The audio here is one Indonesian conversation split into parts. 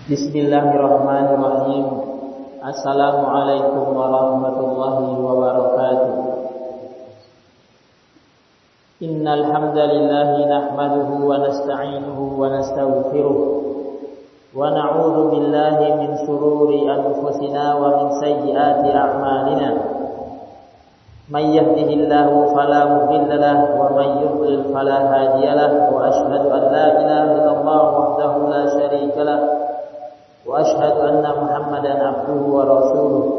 Bismillahirrahmanirrahim. Assalamualaikum warahmatullahi wabarakatuh. Innal hamdalillah nahmaduhu wa nasta'inuhu wa nastaghfiruh wa na'udzu billahi min shururi anfusina wa min sayyiati a'malina. May yahdihillahu fala mudilla lahu wa may yudlil fala hadiya lahu wa asyhadu an la ilaha illallah wahdahu la syarika lahu wa asyhadu anna Muhammadan abduhu wa rasuluh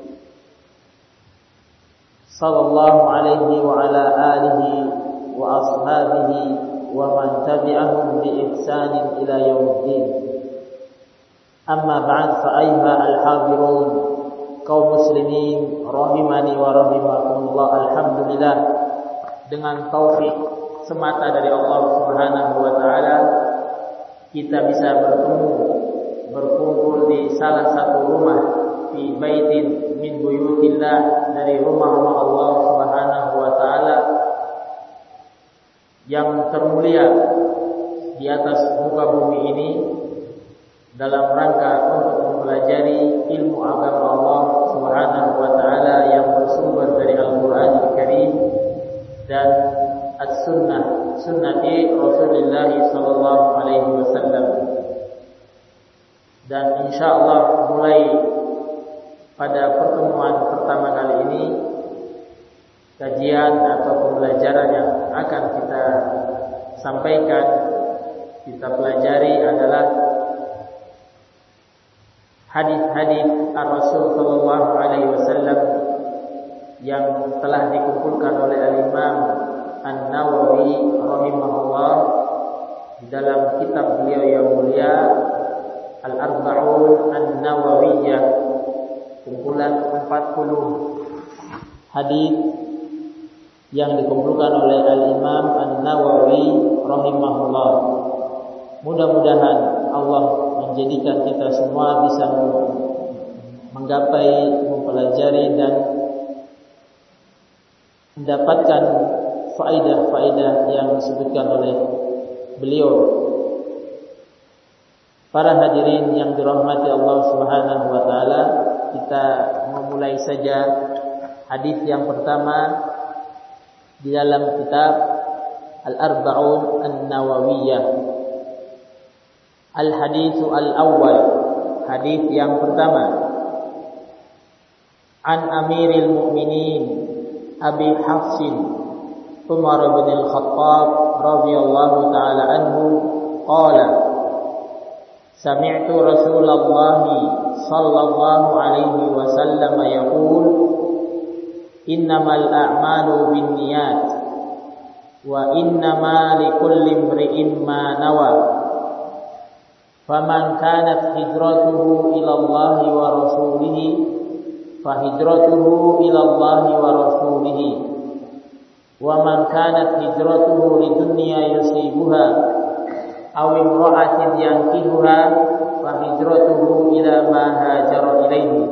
sallallahu alaihi wa ala alihi wa ashabihi wa man tabi'ahum bi ihsanin ila yaumiddin. Amma ba'd, fa ayyuha al-hadirun kaum muslimin rahimani wa rahimakumullah. Alhamdulillah, dengan taufik semata dari Allah Subhanahu wa taala kita bisa berkumpul di salah satu rumah, fi baitin min buyutillah, dari rumah-rumah Allah Subhanahu wa taala yang termulia di atas muka bumi ini, dalam rangka untuk mempelajari ilmu agama Allah Subhanahu wa taala yang bersumber dari Al-Qur'an Al-Karim dan As-Sunnah, sunnati Rasulullah sallallahu alaihi wasallam. Dan insyaallah mulai pada pertemuan pertama kali ini, kajian atau pembelajaran yang akan kita sampaikan, kita pelajari adalah hadis-hadis Ar-Rasul sallallahu alaihi wasallam yang telah dikumpulkan oleh Al-Imam An-Nawawi rahimahullah di dalam kitab beliau yang mulia Al-Arba'un An-Nawawiyah, kumpulan 40 hadis yang dikumpulkan oleh Al-Imam An-Nawawi rahimahullah. Mudah-mudahan Allah menjadikan kita semua bisa menggapai, mempelajari dan mendapatkan faedah-faedah yang disebutkan oleh beliau. Para hadirin yang dirahmati Allah Subhanahu wa taala, kita memulai saja hadis yang pertama di dalam kitab Al-Arba'un An-Nawawiyah. Al-haditsu al-awwal, hadis yang pertama. An Amiril Mu'minin Abi Hafsin Umar bin Al-Khattab radhiyallahu taala anhu qala: Sami'tu Rasulullah sallallahu alaihi wasallam yaqul: Innamal a'malu binniyat wa innama likulli imri'in ma nawa. Faman kanat hijratuhu ila Allah wa rasulih fa hijratuhu ila Allah wa rasulih. Wa man kanat hijratuhu lidunya yusibuha aw imra'atin yankihuha fa hijratuhu ila ma hajara ilaihi.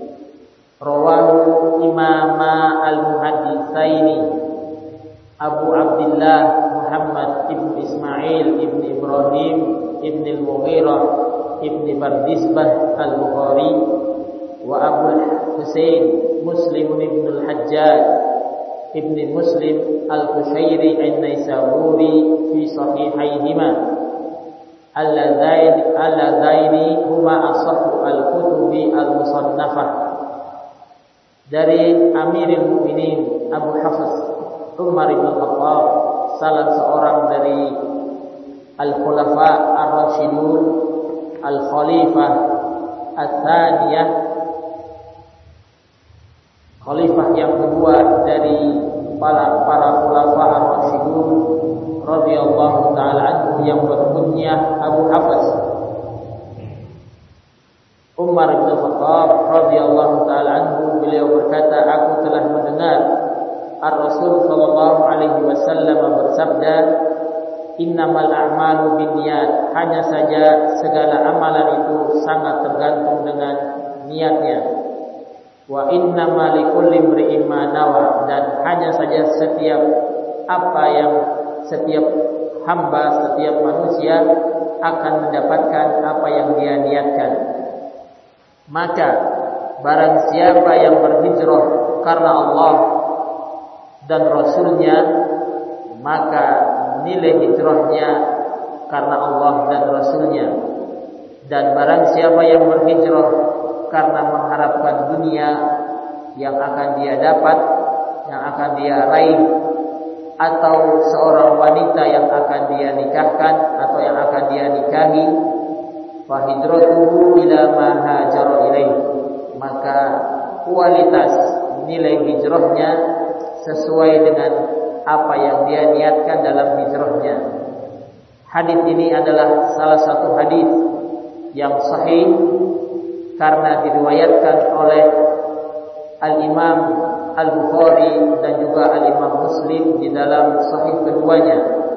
Rawahu Imam al-Muhadditsaini Abu Abdullah Muhammad ibn Ismail ibn Ibrahim ibn al-Mughirah ibn Bardisbah al-Bukhari wa Abu Husain Muslim ibn al-Hajjaj ibn Muslim al-Qushairi an-Naisaburi fi sahihaihima alladaini huma asahhu al-kutubi al-musannafah. Dari Amirul Mukminin Abu Hafs Umar bin Khattab, salah seorang dari Al-Khulafa Ar-Rasyidun, Al-Khalifah Ats-Tsaniyah, khalifah yang kedua dari para Khulafa Ar-Rasyidun radhiyallahu taala anhu, yang berkunyah Abu Hafs. Umar bin Khattab radhiyallahu taala anhu, beliau berkata, aku telah mendengar Ar-Rasul sallallahu alaihi wasallam bersabda, innamal a'malu binniyat, hanya saja segala amalan itu sangat tergantung dengan niatnya. Wa innamal likulli imri'in ma nawa, dan hanya saja setiap apa yang setiap hamba, setiap manusia akan mendapatkan apa yang dia niatkan. Maka barang siapa yang berhijrah karena Allah dan Rasulnya, maka nilai hijrahnya karena Allah dan Rasulnya. Dan barang siapa yang berhijrah karena mengharapkan dunia yang akan dia dapat, yang akan dia raih, atau seorang wanita yang akan dia nikahkan atau yang akan dia nikahi, fa hijratuhu ila ma hajara ilaih, maka kualitas nilai hijrahnya sesuai dengan apa yang dia niatkan dalam hijrahnya. Hadis ini adalah salah satu hadis yang sahih karena diriwayatkan oleh Al-Imam Al-Bukhari dan juga Al-Imam Muslim di dalam sahih keduanya,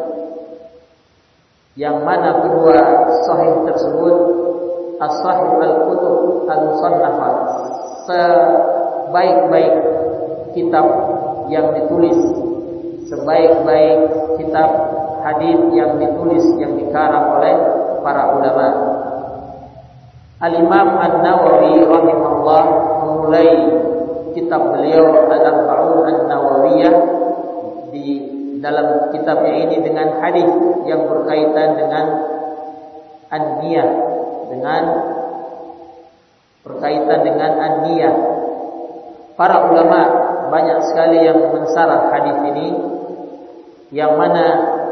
yang mana kedua sahih tersebut as-sahih al-kutub al-musannafah, sebaik-baik kitab yang ditulis, sebaik-baik kitab hadis yang ditulis, yang dikarang oleh para ulama. Al-Imam An-Nawawi rahimahullah memulai kitab beliau Al-Arba'un An-Nawawiyah di dalam kitabnya ini dengan hadis yang berkaitan dengan an-niyah, dengan berkaitan dengan an-niyah. Para ulama banyak sekali yang mensarah hadis ini, yang mana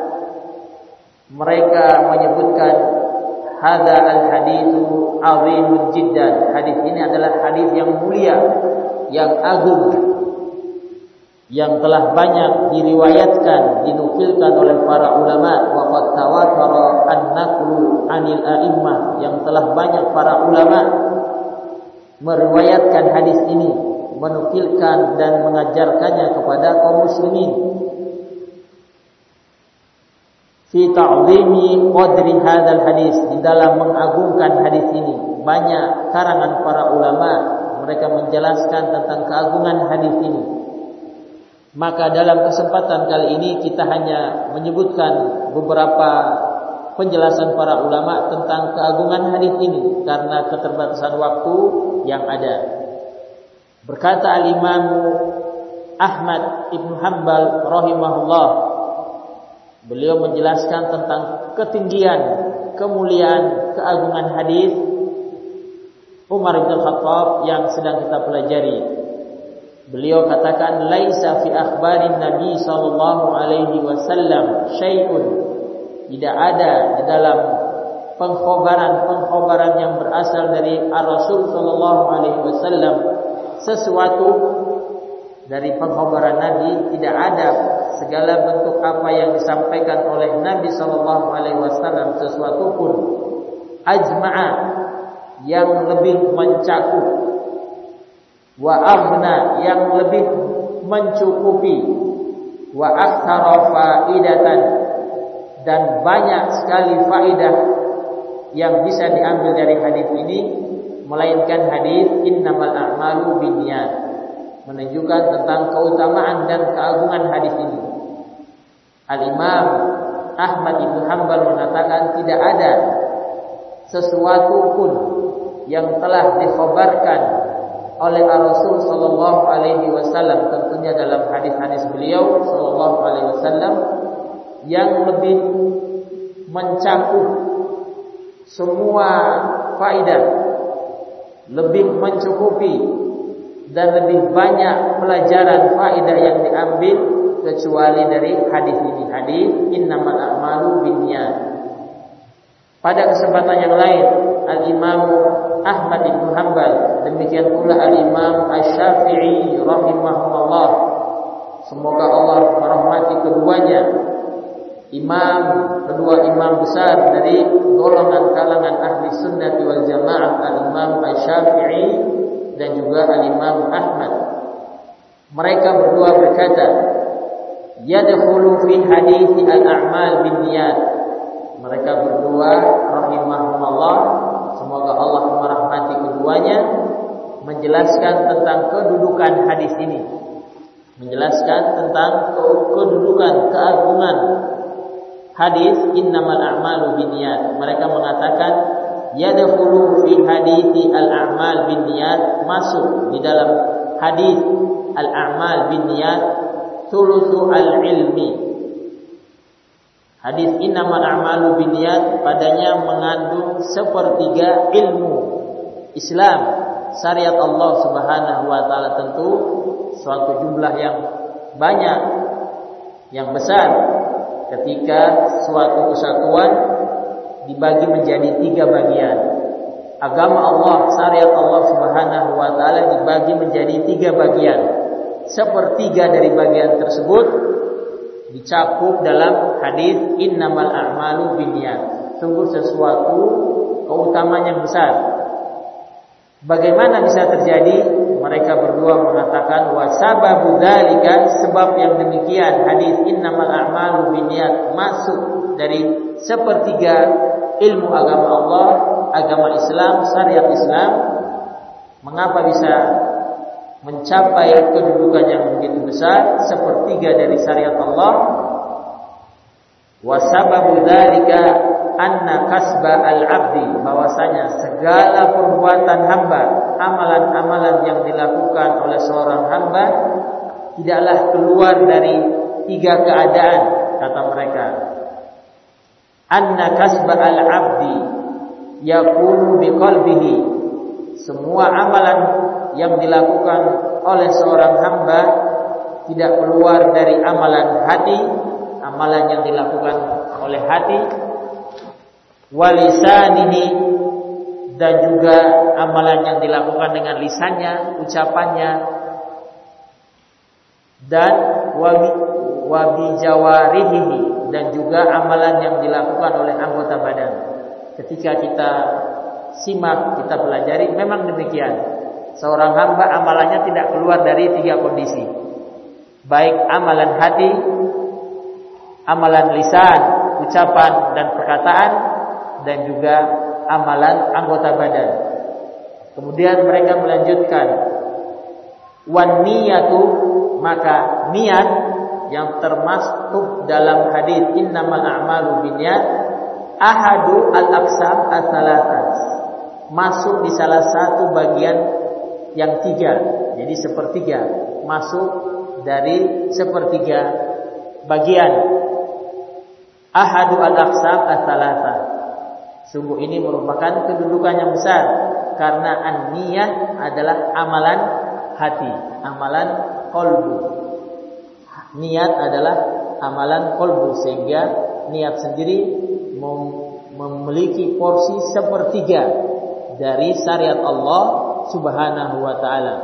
mereka menyebutkan hadza al-haditsu 'azimun jiddan. Hadis ini adalah hadis yang mulia, yang agung, yang telah banyak diriwayatkan, dinukilkan oleh para ulama. Wa qad tawatara an-naqlu 'anil a'immah, yang telah banyak para ulama meriwayatkan hadis ini, menukilkan dan mengajarkannya kepada kaum muslimin. Fi ta'zimi qadri hadzal hadis, di dalam mengagungkan hadis ini. Banyak karangan para ulama, mereka menjelaskan tentang keagungan hadis ini. Maka dalam kesempatan kali ini kita hanya menyebutkan beberapa penjelasan para ulama tentang keagungan hadis ini karena keterbatasan waktu yang ada. Berkata Al-Imam Ahmad Ibn Hanbal rahimahullah, beliau menjelaskan tentang ketinggian, kemuliaan, keagungan hadis Umar bin Khattab yang sedang kita pelajari. Beliau katakan, laisa fi akhbarin Nabi sallallahu alaihi wasallam syai'un, tidak ada di dalam pengkhabaran yang berasal dari Ar-Rasul sallallahu alaihi wasallam sesuatu dari pengkhabaran Nabi, tidak ada segala bentuk apa yang disampaikan oleh Nabi sallallahu alaihi wasallam sesuatu pun ajma'a, yang lebih mencakup, wa aghna, yang lebih mencukupi, wa aktsara faidatan, dan banyak sekali faidah yang bisa diambil dari hadis ini, melainkan hadis innamal a'malu binniyat, menunjukkan tentang keutamaan dan keagungan hadis ini. Al-Imam Ahmad Ibn Hanbal mengatakan tidak ada sesuatu pun yang telah dikhabarkan oleh Rasul sallallahu alaihi wasallam, tentunya dalam hadis-hadis beliau sallallahu alaihi wasallam, yang lebih mencakup semua faedah, lebih mencukupi dan lebih banyak pelajaran faedah yang diambil kecuali dari hadis ini, hadis innamal a'malu binniyat. Pada kesempatan yang lain, Al-Imam Ahmad Ibn Hanbal, demikian pula Al-Imam Asy-Syafi'i rahimahullah, semoga Allah merahmati keduanya, kedua imam besar dari golongan kalangan ahli sunnah wal jamaah, Al-Imam Asy-Syafi'i dan juga Al-Imam Ahmad. Mereka berdua berkata, yadkhulu fi hadithi al-a'mal binniyat. Mereka berdua rahimahumullah, semoga Allah merahmati keduanya, menjelaskan tentang kedudukan hadis ini, menjelaskan tentang kedudukan, keagungan hadis innamal a'malu binniyat. Mereka mengatakan yadkhulu fi hadithi al-a'mal binniyat, masuk di dalam hadis al-a'mal binniyat thulutsu al-ilmi. Hadis innamal a'malu binniyat padanya mengandung sepertiga ilmu Islam, syariat Allah Subhanahu wa taala, tentu suatu jumlah yang banyak, yang besar ketika suatu kesatuan dibagi menjadi 3 bagian. Agama Allah, syariat Allah Subhanahu wa taala dibagi menjadi 3 bagian. Sepertiga dari bagian tersebut dicakup dalam hadis innamal a'malu binniyat. Sungguh sesuatu keutamaan yang besar. Bagaimana bisa terjadi? Mereka berdua mengatakan wa sababu dzalika, sebab yang demikian hadis innamal a'malu binniyat masuk dari sepertiga ilmu agama Allah, agama Islam, syariat Islam. Mengapa bisa mencapai kedudukan yang begitu besar, sepertiga dari syariat Allah? Wa sababu dzalika anna kasba al-'abdi, bahwasanya segala perbuatan hamba, amalan-amalan yang dilakukan oleh seorang hamba tidaklah keluar dari 3 keadaan, kata mereka. Anna kasba al-'abdi yakunu biqalbihi, semua amalan yang dilakukan oleh seorang hamba tidak keluar dari amalan hati, amalan yang dilakukan oleh hati, walisanihi, dan juga amalan yang dilakukan dengan lisannya, ucapannya, dan wabijawarihi, dan juga amalan yang dilakukan oleh anggota badan. Ketika kita simak, kita pelajari, memang demikian. Seorang hamba amalannya tidak keluar dari 3 kondisi, baik amalan hati, amalan lisan, ucapan dan perkataan, dan juga amalan anggota badan. Kemudian mereka melanjutkan wan niyatu, maka niat yang termasuk dalam hadis innamal a'malu binniyat ahadu al-aqsam ats-tsalatsah, masuk di salah satu bagian yang 3. Jadi sepertiga, masuk dari sepertiga bagian ahadu al-aqsam ats-tsalatsah. Sungguh ini merupakan kedudukan yang besar, karena an-niyah adalah amalan hati, amalan qalbu. Niat adalah amalan qalbu, sehingga niat sendiri memiliki porsi sepertiga dari syariat Allah Subhanahu wa ta'ala.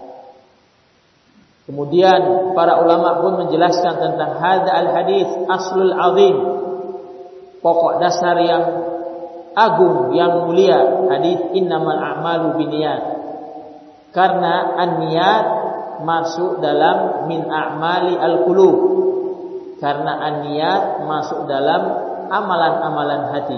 Kemudian para ulama pun menjelaskan tentang hadza al-hadis aslul azim, pokok dasar yang agung, yang mulia, hadis innamal a'malu binniyat, karena an-niyat masuk dalam min a'mali al-qulub, karena an-niyat masuk dalam amalan-amalan hati.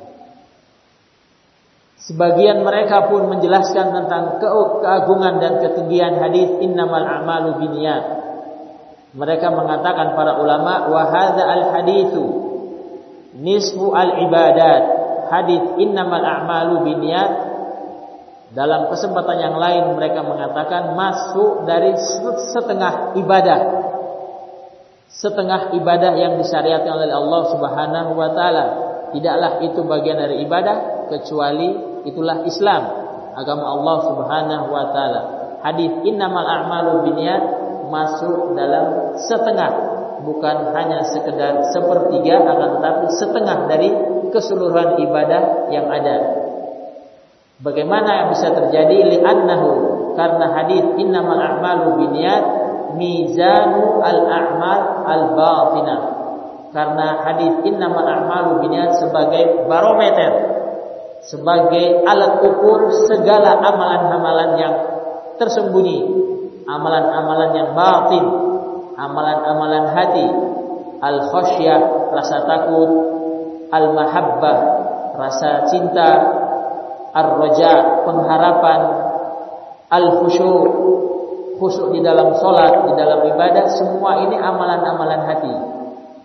Sebagian mereka pun menjelaskan tentang keagungan dan ketinggian hadis innamal a'malu binniyat. Mereka mengatakan para ulama, wa hadza al-haditsu nisfu al-ibadat. Hadis innamal a'malu binniyat dalam kesempatan yang lain mereka mengatakan masuk dari setengah ibadah. Setengah ibadah yang disyariatkan oleh Allah Subhanahu wa taala. Tidaklah itu bagian dari ibadah kecuali itulah Islam, agama Allah Subhanahu wa taala. Hadis innamal a'malu binniyat masuk dalam setengah, bukan hanya sekedar sepertiga, akan tetapi setengah dari keseluruhan ibadah yang ada. Bagaimana yang bisa terjadi? Li'annahu, karena hadis innamal a'malu binniyat mizanu al-a'mal al-batinah. Karena hadis innamal a'malu binniyat sebagai barometer, sebagai alat ukur segala amalan-amalan yang tersembunyi, amalan-amalan yang batin, amalan-amalan hati, al-khasyah, rasa takut, al-mahabbah, rasa cinta, ar-raja, pengharapan, al-khusyuk, khusyuk di dalam sholat, di dalam ibadah, semua ini amalan-amalan hati.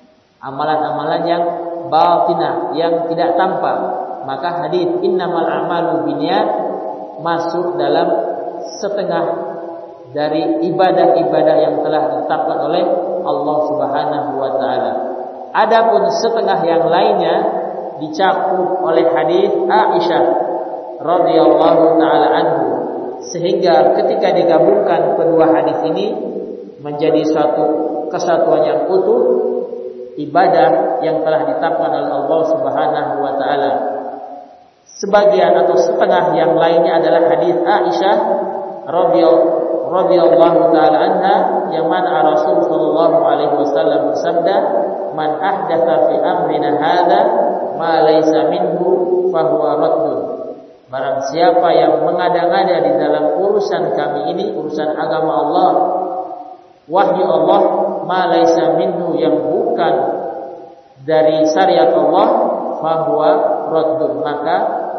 amalan-amalan yang batinah, yang tidak tampak. Maka hadis innamal a'malu binniyat masuk dalam setengah dari ibadah-ibadah yang telah ditetapkan oleh Allah Subhanahu wa taala. Adapun setengah yang lainnya dicakup oleh hadis Aisyah radhiyallahu taala anhu, sehingga ketika digabungkan kedua hadis ini menjadi satu kesatuan yang utuh, ibadah yang telah ditetapkan oleh Allah Subhanahu wa taala. Sebagian atau setengah yang lainnya adalah hadis Aisyah radhiyallahu taala anha, yang mana Rasul sallallahu alaihi wasallam bersabda, "Man ahdatsa fi amrina hadza ma laysa minhu fa huwa raddun." Barang siapa yang mengada-ngada di dalam urusan kami ini, urusan agama Allah, wahyu Allah, ma laysa minhu, yang bukan dari syariat Allah, fa huwa raddun, maka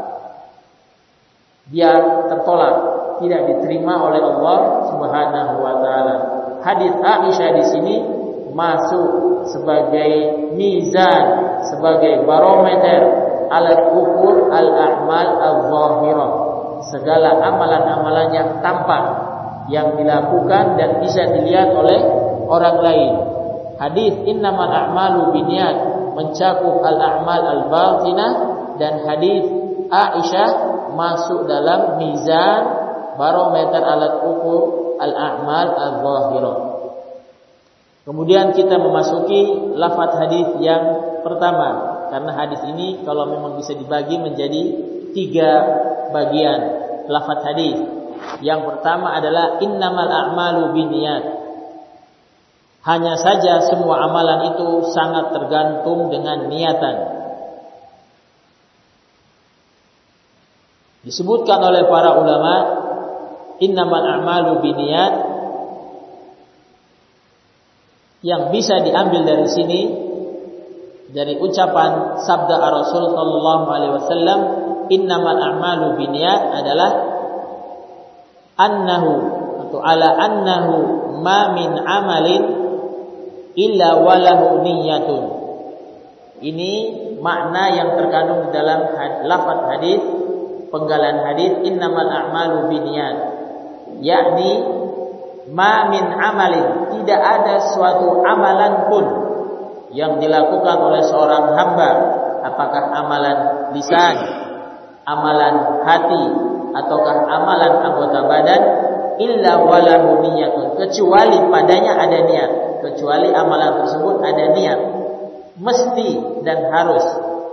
dia tertolak, tidak diterima oleh Allah Subhanahu wa taala. Hadis Aisyah di sini masuk sebagai mizan, sebagai barometer alat ukur al-a'mal al-zahirah, segala amalan-amalan yang tampak, yang dilakukan dan bisa dilihat oleh orang lain. Hadis innamal a'malu binniyat mencakup al-a'mal al-batinah, dan hadis Aisyah masuk dalam mizan barometer alat ukur al-a'mal al-zahirah. Kemudian kita memasuki lafaz hadis yang pertama, karena hadis ini kalau memang bisa dibagi menjadi 3 bagian lafaz hadis. Yang pertama adalah innamal a'malu binniyat. Hanya saja semua amalan itu sangat tergantung dengan niatan. Disebutkan oleh para ulama, innamal a'malu binniyat, yang bisa diambil dari sini, dari ucapan sabda Rasul sallallahu alaihi wasallam, innamal a'malu binniyat, adalah annahu atau ala annahu ma min amalin illa walahu niyyatun. Ini makna yang terkandung di dalam lafaz hadis, penggalan hadis innamal a'malu binniyat, yakni ma min amalin, tidak ada suatu amalan pun yang dilakukan oleh seorang hamba, apakah amalan lisan, amalan hati, ataukah amalan anggota badan, illa walahu niyyatun, kecuali padanya ada niat, kecuali amalan tersebut ada niat, mesti dan harus.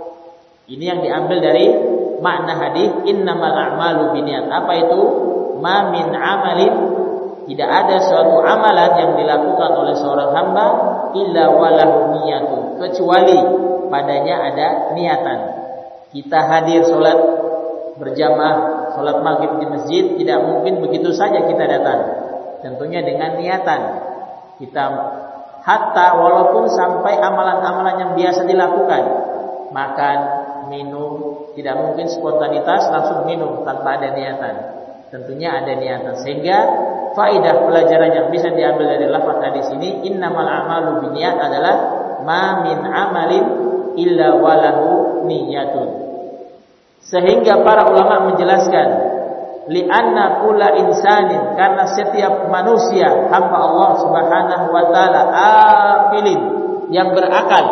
Ini yang diambil dari makna hadis innamal a'malu binniyat. Apa itu? Ma min amalin, tidak ada suatu amalan yang dilakukan oleh seorang hamba illa walahu niyatun, kecuali padanya ada niatan. Kita hadir sholat berjamaah, sholat maghrib di masjid, tidak mungkin begitu saja kita datang, tentunya dengan niatan. Kita hatta walaupun sampai amalan-amalan yang biasa dilakukan, makan, minum, tidak mungkin spontanitas langsung minum tanpa ada niatan, tentunya ada niatan. Sehingga faedah pelajaran yang bisa diambil dari lafaz hadis ini, innamal a'malu binniyat, adalah ma min amalin illa walahu niyyatun. Sehingga para ulama menjelaskan, li'anna kulla insanin, karena setiap manusia hamba Allah Subhanahu wa taala, aqilin, yang berakal,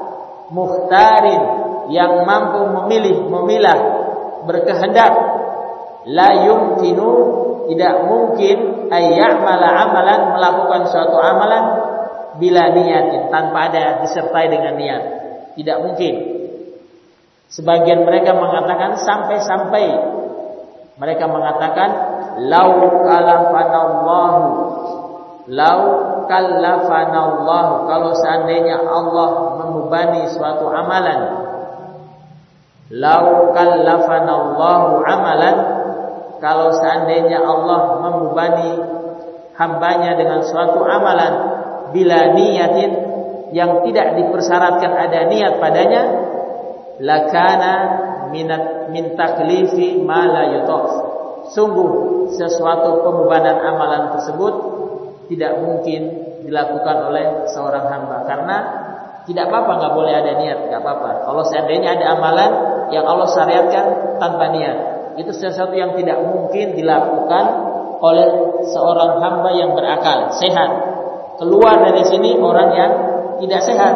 mukhtarin, yang mampu memilih, memilah, berkehendak, la yumkinu, tidak mungkin ayya'mala amalan, melakukan suatu amalan bila niatin, tanpa ada disertai dengan niat. Tidak mungkin. Sebagian mereka mengatakan sampai-sampai mereka mengatakan lau kallafanallahu, kalau seandainya Allah membebani suatu amalan, lau kallafanallahu amalan, kalau seandainya Allah membebani hambanya dengan suatu amalan bila niyatin, yang tidak dipersyaratkan ada niat padanya, lakana min taklifi ma la yutaq, sungguh sesuatu pembebanan amalan tersebut tidak mungkin dilakukan oleh seorang hamba, karena Tidak apa-apa, nggak boleh ada niat, nggak apa-apa. Kalau seandainya ada amalan yang Allah syariatkan tanpa niat, itu sesuatu yang tidak mungkin dilakukan oleh seorang hamba yang berakal, sehat. Keluar dari sini orang yang tidak sehat.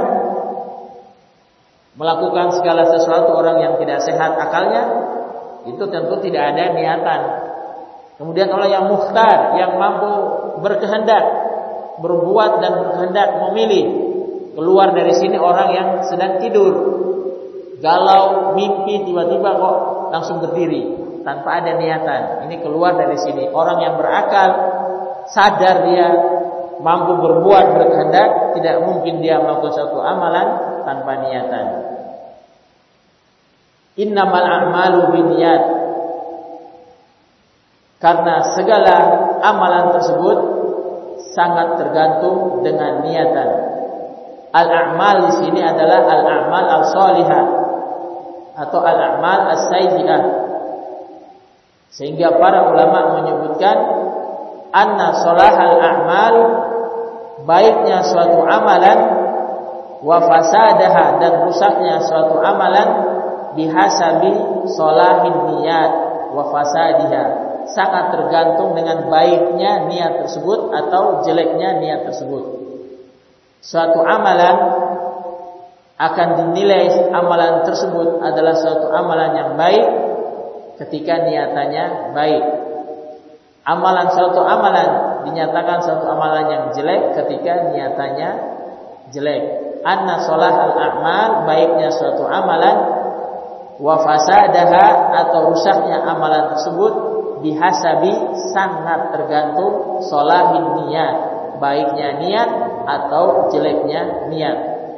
Melakukan segala sesuatu orang yang tidak sehat akalnya, itu tentu tidak ada niatan. Kemudian orang yang mukhtar, yang mampu berkehendak, berbuat dan berkehendak, memilih. Keluar dari sini orang yang sedang tidur, galau, mimpi, tiba-tiba kok langsung berdiri tanpa ada niatan. Ini keluar dari sini. Orang yang berakal, sadar dia mampu berbuat, berkehendak, tidak mungkin dia melakukan suatu amalan tanpa niatan. Innamal a'malu binniyat. Karena segala amalan tersebut sangat tergantung dengan niatan. Al-a'mal di sini adalah al-a'mal al-shalihah atau al-a'mal as-sayyi'ah. Sehingga para ulama menyebutkan anna shalahal a'mal, baiknya suatu amalan, wa fasadaha, dan rusaknya suatu amalan, bihasabi shalahin niyat wa fasadiha, sangat tergantung dengan baiknya niat tersebut atau jeleknya niat tersebut. Suatu amalan akan dinilai amalan tersebut adalah suatu amalan yang baik ketika niatannya baik. Suatu amalan dinyatakan suatu amalan yang jelek ketika niatannya jelek. Anna sholahal a'mal, baiknya suatu amalan, wa fasadaha, atau rusaknya amalan tersebut, bihasabi, sangat tergantung sholahin niat, baiknya niat atau jeleknya niat.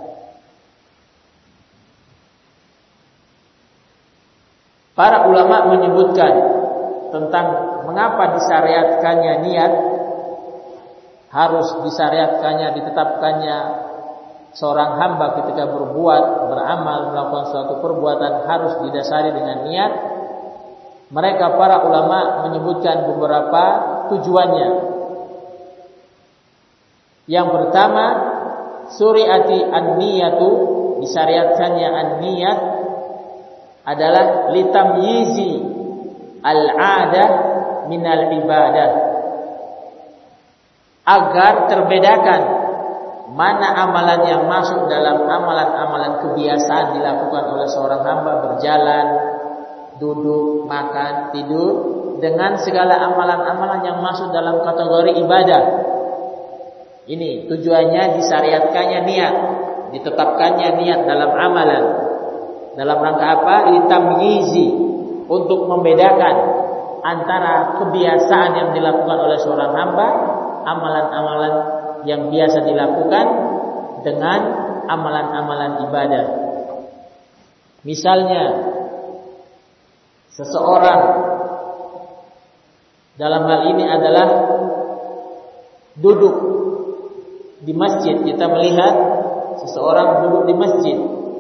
Para ulama menyebutkan tentang mengapa disyariatkannya niat, harus disyariatkannya, ditetapkannya seorang hamba ketika berbuat, beramal, melakukan suatu perbuatan harus didasari dengan niat. Mereka para ulama menyebutkan beberapa tujuannya. Yang pertama, suri'ati an-niyatu, disyariatkannya an-niyat adalah litamyizi al-'adah minal ibadah, agar terbedakan mana amalan yang masuk dalam amalan-amalan kebiasaan dilakukan oleh seorang hamba, berjalan, duduk, makan, tidur, dengan segala amalan-amalan yang masuk dalam kategori ibadah. Ini tujuannya disyariatkannya niat, ditetapkannya niat dalam amalan. Dalam rangka apa? Litamyizi, untuk membedakan antara kebiasaan yang dilakukan oleh seorang hamba, amalan-amalan yang biasa dilakukan, dengan amalan-amalan ibadah. Misalnya, seseorang, dalam hal ini adalah duduk di masjid. Kita melihat seseorang duduk di masjid,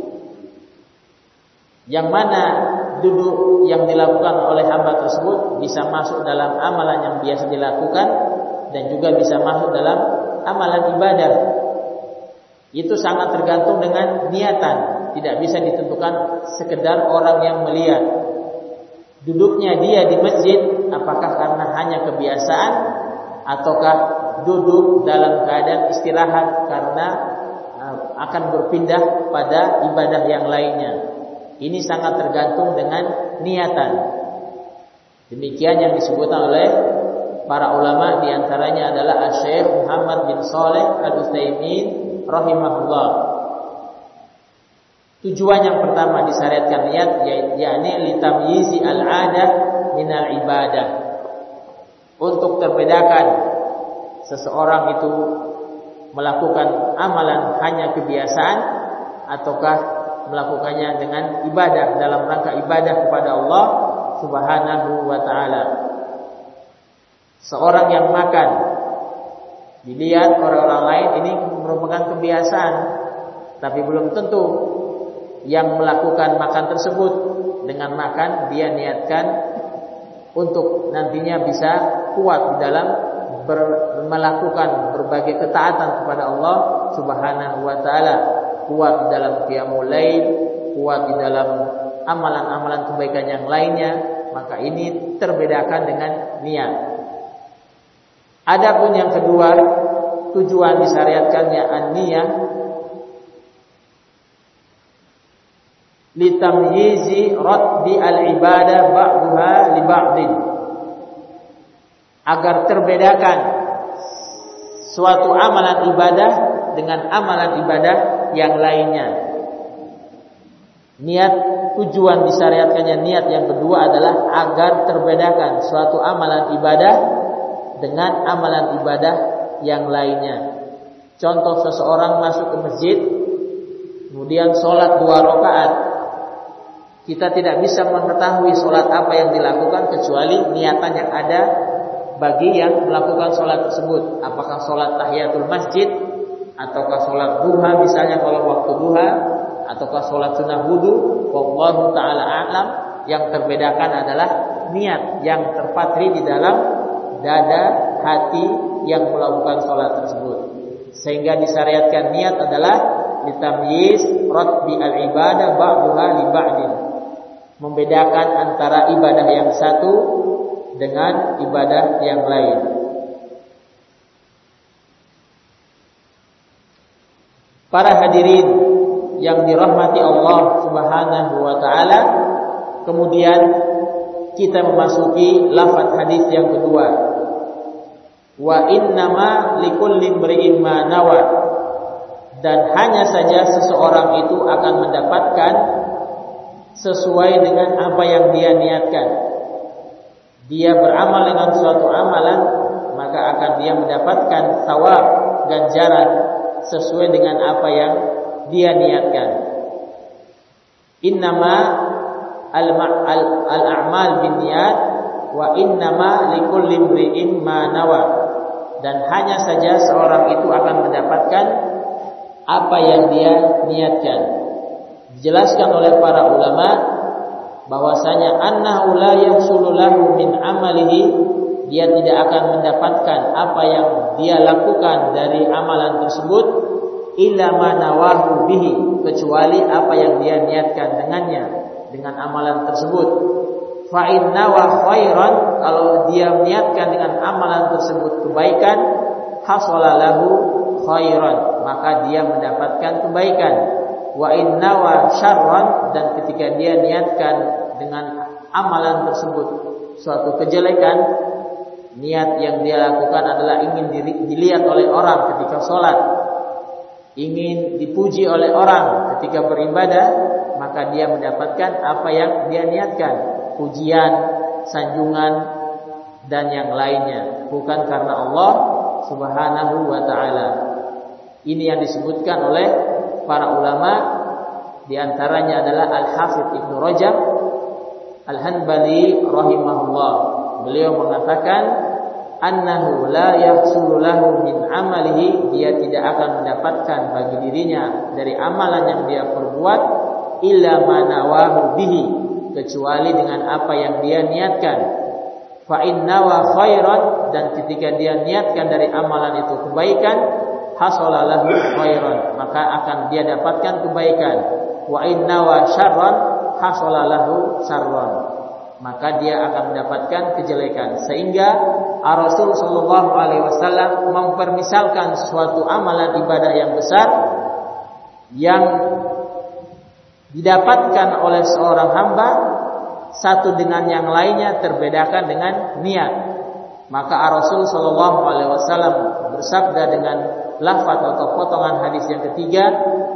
yang mana duduk yang dilakukan oleh hamba tersebut bisa masuk dalam amalan yang biasa dilakukan dan juga bisa masuk dalam amalan ibadah. Itu sangat tergantung dengan niatan, tidak bisa ditentukan sekedar orang yang melihat. Duduknya dia di masjid apakah karena hanya kebiasaan ataukah duduk dalam keadaan istirahat karena akan berpindah pada ibadah yang lainnya. Ini sangat tergantung dengan niatan. Demikian yang disebutkan oleh para ulama, diantaranya adalah Syekh Muhammad bin Shalih Al-Utsaimin rahimahullah. Tujuan yang pertama disyariatkan niat, yakni litamyizi al-'adah minal ibadah, untuk terbedakan seseorang itu melakukan amalan hanya kebiasaan ataukah melakukannya dengan ibadah, dalam rangka ibadah kepada Allah Subhanahu wa ta'ala. Seorang yang makan, dilihat orang-orang lain ini merupakan kebiasaan, tapi belum tentu yang melakukan makan tersebut dengan makan dia niatkan untuk nantinya bisa kuat di dalam melakukan berbagai ketaatan kepada Allah Subhanahu wa ta'ala. kuat dalam qiyamul lail, kuat di dalam amalan-amalan kebaikan yang lainnya, maka ini terbedakan dengan niat. Adapun yang kedua, tujuan disyariatkannya an-niyah litamyizi raddi al-ibadah ba'daha li ba'din, agar terbedakan suatu amalan ibadah dengan amalan ibadah yang lainnya. Niat, tujuan disyariatkannya niat yang kedua adalah agar terbedakan suatu amalan ibadah dengan amalan ibadah yang lainnya. Contoh, seseorang masuk ke masjid kemudian sholat 2 rakaat. Kita tidak bisa mengetahui sholat apa yang dilakukan kecuali niatan yang ada bagi yang melakukan sholat tersebut. Apakah sholat tahiyatul masjid, ataukah sholat duha misalnya kalau waktu duha, ataukah sholat sunnah wudu. Wallahu ta'ala a'lam. Yang terbedakan adalah niat yang terpatri di dalam dada hati yang melakukan sholat tersebut. Sehingga disyariatkan niat adalah litamyiz raddi al-ibadah ba'daha li ba'din, membedakan antara ibadah yang satu dengan ibadah yang lain. Para hadirin yang dirahmati Allah Subhanahu wa taala, kemudian kita memasuki lafaz hadis yang kedua. Wa innama likulli imri'in ma nawa, dan hanya saja seseorang itu akan mendapatkan sesuai dengan apa yang dia niatkan. Dia beramal dengan suatu amalan, maka akan dia mendapatkan thawab, ganjaran sesuai dengan apa yang dia niatkan. Innama al-a'mal binniyat wa innama likulli imri'in ma nawa, dan hanya saja seorang itu akan mendapatkan apa yang dia niatkan. Dijelaskan oleh para ulama bahwasanya annahu la yahsulu lahu min amalihi, dia tidak akan mendapatkan apa yang dia lakukan dari amalan tersebut illa ma nawahu bihi, kecuali apa yang dia niatkan dengannya, dengan amalan tersebut. Fa inna wa khairan, kalau dia niatkan dengan amalan tersebut kebaikan, hasala lahu khairan, maka dia mendapatkan kebaikan. Wa inna wa syarran, dan ketika dia niatkan dengan amalan tersebut suatu kejelekan, niat yang dia lakukan adalah ingin dilihat oleh orang ketika sholat, ingin dipuji oleh orang ketika beribadah, maka dia mendapatkan apa yang dia niatkan, pujian, sanjungan, dan yang lainnya, bukan karena Allah Subhanahu wa ta'ala. Ini yang disebutkan oleh para ulama, di antaranya adalah Al-Hafidz Ibnu Rajab Al-Hanbali rahimahullah. Beliau mengatakan annahu la yahsulu lahu min amalihi, dia tidak akan mendapatkan bagi dirinya dari amalan yang dia perbuat illa ma nawahu bihi, kecuali dengan apa yang dia niatkan. Fa inna wa khairan, dan ketika dia niatkan dari amalan itu kebaikan, hasala lahu khairan, maka akan dia dapatkan kebaikan. Wa inna wa syarran hasala lahu syarran, maka dia akan mendapatkan kejelekan. Sehingga Rasul sallallahu alaihi wasallam mempermisalkan suatu amalan ibadah yang besar yang didapatkan oleh seorang hamba satu dengan yang lainnya terbedakan dengan niat. Maka Rasul sallallahu alaihi wasallam bersabda dengan lafaz atau potongan hadis yang ketiga,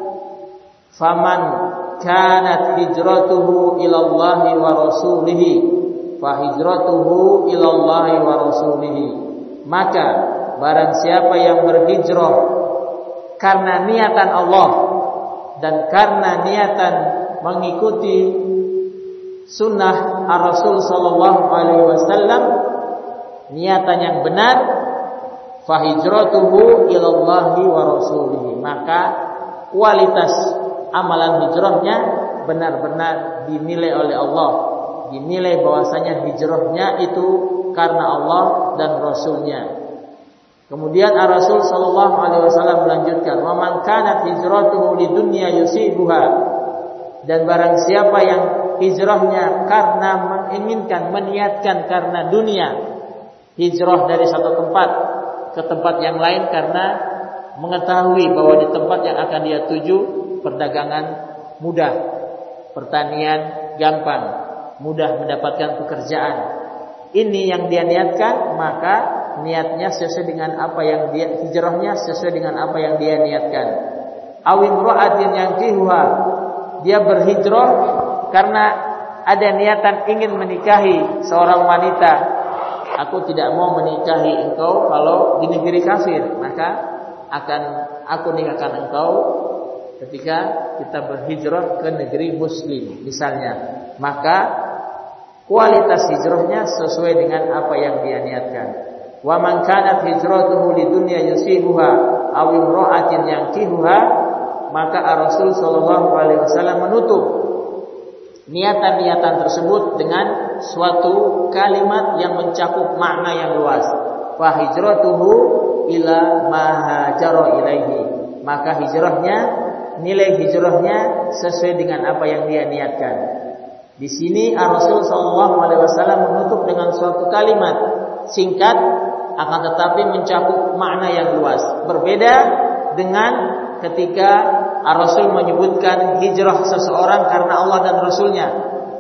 faman kanat hijratuhu ilallahi wa rasulihi fa hijratuhu ilallahi wa rasulihi, maka barang siapa yang berhijrah karena niatan Allah dan karena niatan mengikuti sunnah Rasul sallallahu alaihi wasallam, niatan yang benar, fa hijratuhu ilallahi wa rasulihi, maka kualitas amalan hijrahnya benar-benar dinilai oleh Allah, dinilai bahwasanya hijrahnya itu karena Allah dan Rasulnya. Kemudian Rasul sallallahu alaihi wasallam melanjutkan, "Wa man kanat hijratuhu lidunya yusibuha." Dan barang siapa yang hijrahnya karena menginginkan, meniatkan karena dunia, hijrah dari satu tempat ke tempat yang lain karena mengetahui bahwa di tempat yang akan dia tuju perdagangan mudah, pertanian gampang, mudah mendapatkan pekerjaan. Ini yang dia niatkan, maka niatnya sesuai dengan apa yang dia, hijrahnya sesuai dengan apa yang dia niatkan. Awim ra'atin yankihuha, dia berhijrah karena ada niatan ingin menikahi seorang wanita. Aku tidak mau menikahi engkau kalau di negeri kafir, maka akan aku nikahkan engkau ketika kita berhijrah ke negeri muslim misalnya. Maka kualitas hijrahnya sesuai dengan apa yang dia niatkan. Wa man kanat hijratuhu lidunya yusibuha aw imra'atin yankihuha, maka Rasul sallallahu alaihi wasallam menutup niatan-niatan tersebut dengan suatu kalimat yang mencakup makna yang luas. Wa hijratuhu ila ma hajara ilaihi, maka hijrahnya, nilai hijrahnya sesuai dengan apa yang dia niatkan. Di sini Rasul sallallahu alaihi wasallam menutup dengan suatu kalimat singkat akan tetapi mencakup makna yang luas. Berbeda dengan ketika Rasul menyebutkan hijrah seseorang karena Allah dan Rasulnya.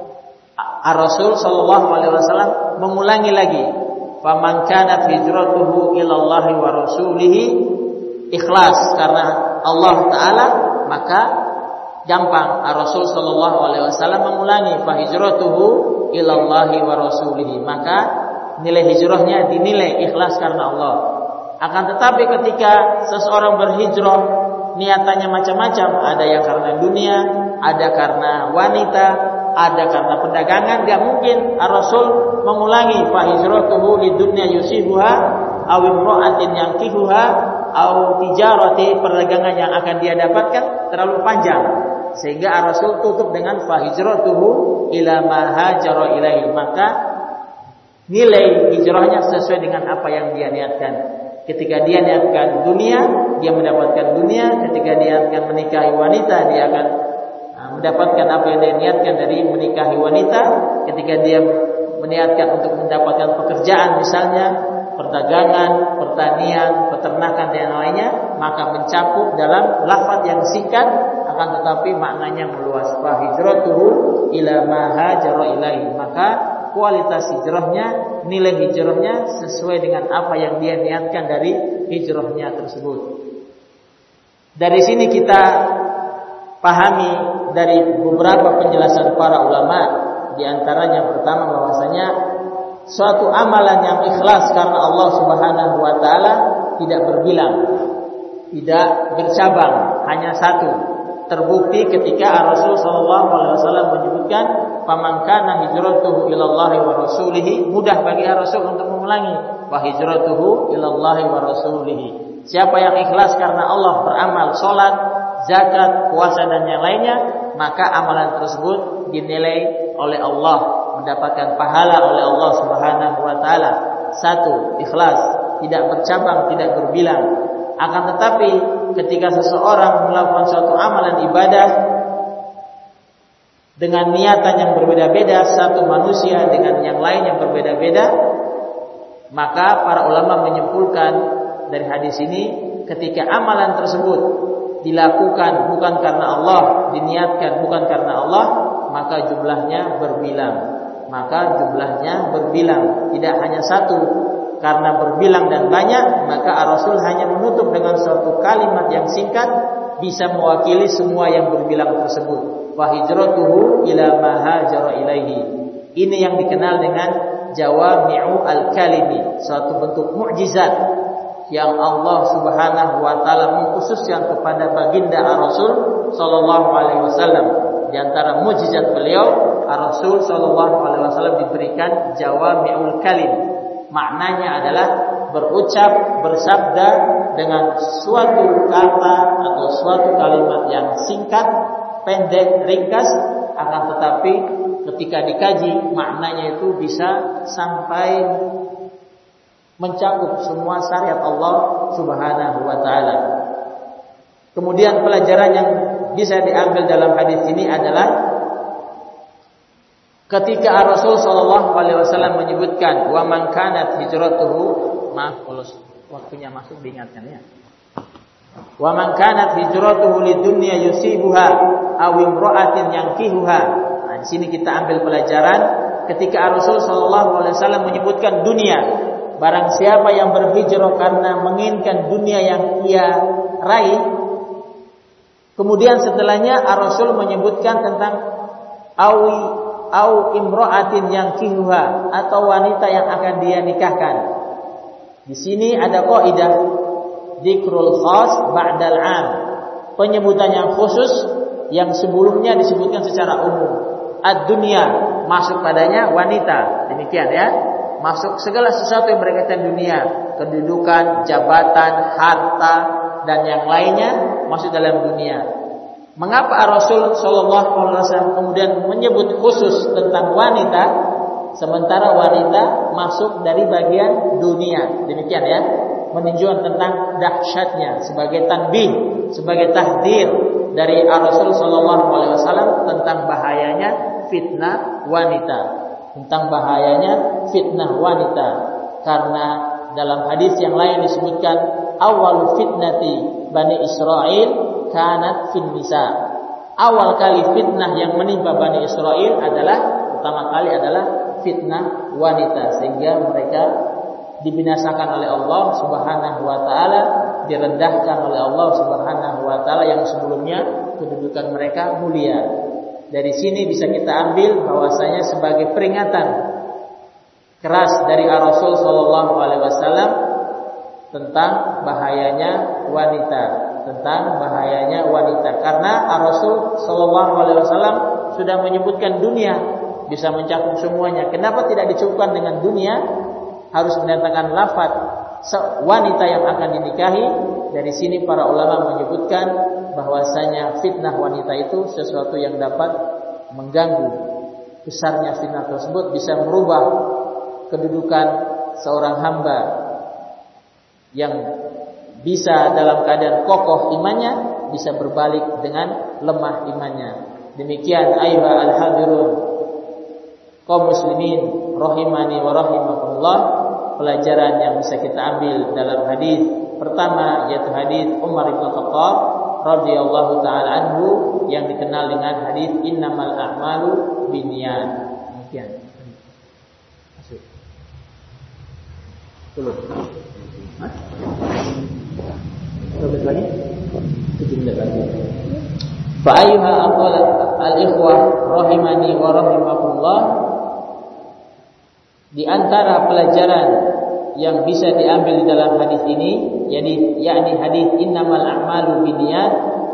Rasul sallallahu alaihi wasallam mengulangi lagi, "Faman kanat hijratuhu ilallahi wa rasulihi," ikhlas karena Allah taala, maka gampang Rasul sallallahu alaihi wasallam mengulangi, "Fa hijratuhu ilallahi wa rasulihi," maka nilai hijrahnya dinilai ikhlas karena Allah. Akan tetapi ketika seseorang berhijrah niatannya macam-macam, ada yang karena dunia, ada karena wanita, ada karena perdagangan, enggak mungkin Rasul mengulangi fa hijratuhu lidunya yusibuha aw imra'atin yankihuha aw tijarati, perdagangan yang akan dia dapatkan terlalu panjang, sehingga Rasul tutup dengan fa hijratuhu ila ma hajara ilaihi, maka nilai hijrahnya sesuai dengan apa yang dia niatkan. Ketika dia niatkan dunia, dia mendapatkan dunia. Ketika dia akan menikahi wanita, dia akan mendapatkan apa yang dia niatkan dari menikahi wanita. Ketika dia meniatkan untuk mendapatkan pekerjaan misalnya, perdagangan, pertanian, peternakan dan lainnya, maka mencakup dalam lafaz yang singkat akan tetapi maknanya meluas. Fa hijratuhu ila ma hajara ilaihi, maka kualitas hijrahnya, nilai hijrahnya sesuai dengan apa yang dia niatkan dari hijrahnya tersebut. Dari sini kita pahami dari beberapa penjelasan para ulama, di antaranya pertama bahwasanya suatu amalan yang ikhlas karena Allah Subhanahu wa taala tidak berbilang, tidak bercabang, hanya satu. Terbukti ketika Rasul sallallahu alaihi wasallam menyebutkan faman kana hijratuhu ilallahi wa rasulihi, mudah bagi Rasul untuk mengulangi wa hijratuhu ilallahi wa rasulihi. Siapa yang ikhlas karena Allah, beramal salat, zakat, puasa dan yang lainnya, maka amalan tersebut dinilai oleh Allah, mendapatkan pahala oleh Allah Subhanahu wa taala. Satu, ikhlas, tidak bercabang, tidak berbilang. Akan tetapi ketika seseorang melakukan suatu amalan ibadah dengan niatan yang berbeda-beda, satu manusia dengan yang lain yang berbeda-beda, maka para ulama menyimpulkan dari hadis ini, ketika amalan tersebut dilakukan bukan karena Allah, diniatkan bukan karena Allah, maka jumlahnya berbilang. Maka jumlahnya berbilang, tidak hanya satu. Karena berbilang dan banyak, maka Rasul hanya menutup dengan suatu kalimat yang singkat, bisa mewakili semua yang berbilang tersebut. Wa hijratuhu ila ma hajara ilaihi. Ini yang dikenal dengan jawami'u al-kalimi, suatu bentuk mukjizat yang Allah Subhanahu wa taala mengkhususkan kepada baginda Rasul sallallahu alaihi wasallam. Di antara mukjizat beliau, Rasul sallallahu alaihi wasallam diberikan jawami'ul kalim. Maknanya adalah berucap, bersabda dengan suatu kata atau suatu kalimat yang singkat, pendek, ringkas, akan tetapi ketika dikaji maknanya itu bisa sampai mencakup semua syariat Allah Subhanahu wa taala. Kemudian pelajaran yang bisa diambil dalam hadis ini adalah ketika Rasul sallallahu alaihi wasallam menyebutkan wa man kanat hijratuhu, maaf kalau waktunya masuk diingatkan ya. Wa man kanat hijratuhu lidunya yusibuha aw imra'atin yankihuha. Nah, di sini kita ambil pelajaran ketika Rasul sallallahu alaihi wasallam menyebutkan dunia, barang siapa yang berhijrah karena menginginkan dunia yang ia raih, kemudian setelahnya Rasul menyebutkan tentang au imra'atin yankihuha, atau wanita yang akan dia nikahkan. Di sini ada kaidah dzikrul khas ba'dal 'am. Penyebutan yang khusus yang sebelumnya disebutkan secara umum. Ad-dunya masuk padanya wanita. Demikian ya. Masuk segala sesuatu yang berkaitan dunia, kedudukan, jabatan, harta dan yang lainnya masuk dalam dunia. Mengapa Rasul sallallahu alaihi wasallam kemudian menyebut khusus tentang wanita sementara wanita masuk dari bagian dunia? Demikian ya. Menunjukkan tentang dahsyatnya sebagai tanbih, sebagai tahdir dari Rasul sallallahu alaihi wasallam tentang bahayanya fitnah wanita, tentang bahayanya fitnah wanita. Karena dalam hadis yang lain disebutkan awal fitnati Bani Israel kanat fin nisa. Awal kali fitnah yang menimpa Bani Israel adalah pertama kali adalah fitnah wanita, sehingga mereka dibinasakan oleh Allah Subhanahu wa taala, direndahkan oleh Allah Subhanahu wa taala yang sebelumnya kedudukan mereka mulia. Dari sini bisa kita ambil bahwasanya sebagai peringatan keras dari Rasul sallallahu alaihi wasallam tentang bahayanya wanita, tentang bahayanya wanita. Karena Rasul sallallahu alaihi wasallam sudah menyebutkan dunia bisa mencakup semuanya. Kenapa tidak dicukupkan dengan dunia? Harus mendatangkan lafaz wanita yang akan dinikahi. Dari sini para ulama menyebutkan bahwasanya fitnah wanita itu sesuatu yang dapat mengganggu. Besarnya fitnah tersebut bisa merubah kedudukan seorang hamba yang bisa dalam keadaan kokoh imannya bisa berbalik dengan lemah imannya. Demikian ayuha al-hadirun kaum muslimin rahimani wa rahimakumullah, pelajaran yang bisa kita ambil dalam hadis pertama yaitu hadis Umar bin Khattab radhiyallahu taala anhu yang dikenal dengan hadis innamal a'malu binniyat. Demikian. Masuk. Belum. Hah? Berapa lagi? 7 menit lagi. Fa ayyuha al-ikhwah rahimani wa rahimakumullah, di antara pelajaran yang bisa diambil di dalam hadis ini yakni hadis innamal a'malu binniyat,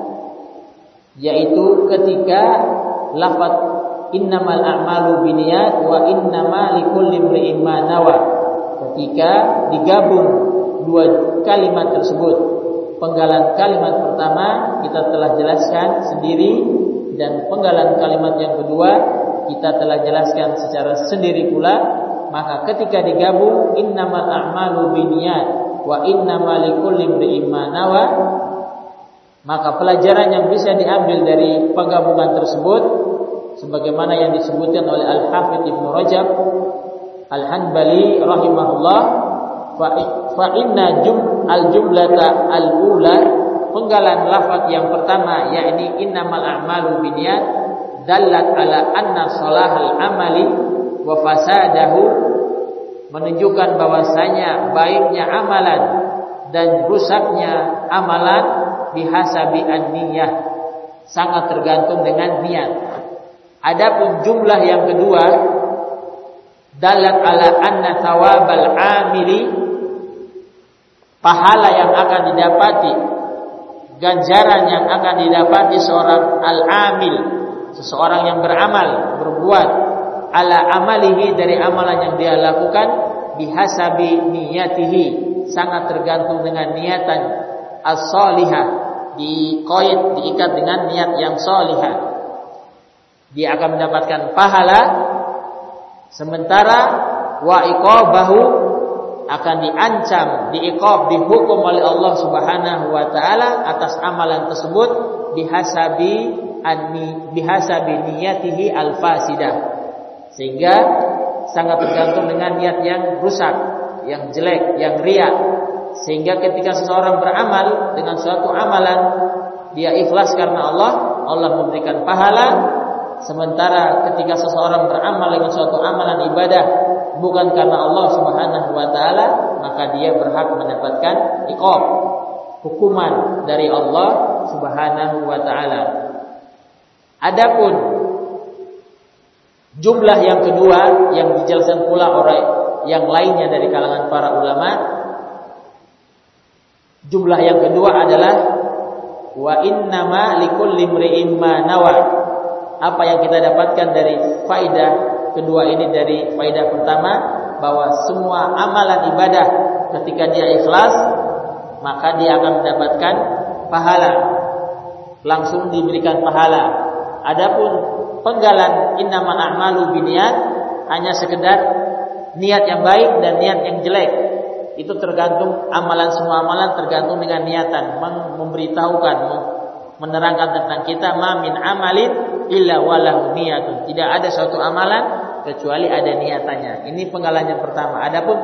yaitu ketika lafaz innamal a'malu binniyat wa innama likulli imri'in ma nawa, ketika digabung dua kalimat tersebut. Penggalan kalimat pertama kita telah jelaskan sendiri, dan penggalan kalimat yang kedua kita telah jelaskan secara sendiri pula. Maka ketika digabung innamal a'malu binniyat wa innamal likulli imri'in ma nawa, maka pelajaran yang bisa diambil dari penggabungan tersebut sebagaimana yang disebutkan oleh Al-Hafidz Ibnu Rajab Al-Hanbali rahimahullah, fa inna al-jumlata al-ula, penggalan lafaz yang pertama yakni innamal a'malu binniyat dallat ala anna salahal amali wa fasadahu, menunjukkan bahwasanya baiknya amalan dan rusaknya amalan bihasabi an-niyah, sangat tergantung dengan niat. Adapun jumlah yang kedua dalat ala anna thawabal amili, pahala yang akan didapati, ganjaran yang akan didapati seorang al-amil, seseorang yang beramal, berbuat ala amalihi, dari amalan yang dia lakukan, bihasabi niyatihi, sangat tergantung dengan niatan as-salihah, diikat dengan niat yang salihah. Dia akan mendapatkan pahala, sementara wa iqabahu, akan diancam, diiqab, dihukum oleh Allah Subhanahu wa taala atas amalan tersebut bihasabi niyatihi al-fasidah. Sehingga sangat tergantung dengan niat yang rusak, yang jelek, yang riya. Sehingga ketika seseorang beramal dengan suatu amalan, dia ikhlas karena Allah, Allah memberikan pahala. Sementara ketika seseorang beramal dengan suatu amalan ibadah bukan karena Allah Subhanahu wa taala, maka dia berhak mendapatkan iqab, hukuman dari Allah Subhanahu wa taala. Adapun jumlah yang kedua yang dijelaskan pula oleh yang lainnya dari kalangan para ulama, jumlah yang kedua adalah wa innama likulli imri'in ma nawa. Apa yang kita dapatkan dari faidah kedua ini dari faidah pertama, bahwa semua amalan ibadah ketika dia ikhlas maka dia akan mendapatkan pahala, langsung diberikan pahala. Adapun penggalan innama a'malu binniyat, hanya sekedar niat yang baik dan niat yang jelek. Itu tergantung amalan, semua amalan tergantung dengan niatan, memberitahukan, menerangkan tentang kita ma min amalin illa walahu niyatun. Tidak ada suatu amalan kecuali ada niatannya. Ini penggalan yang pertama. Adapun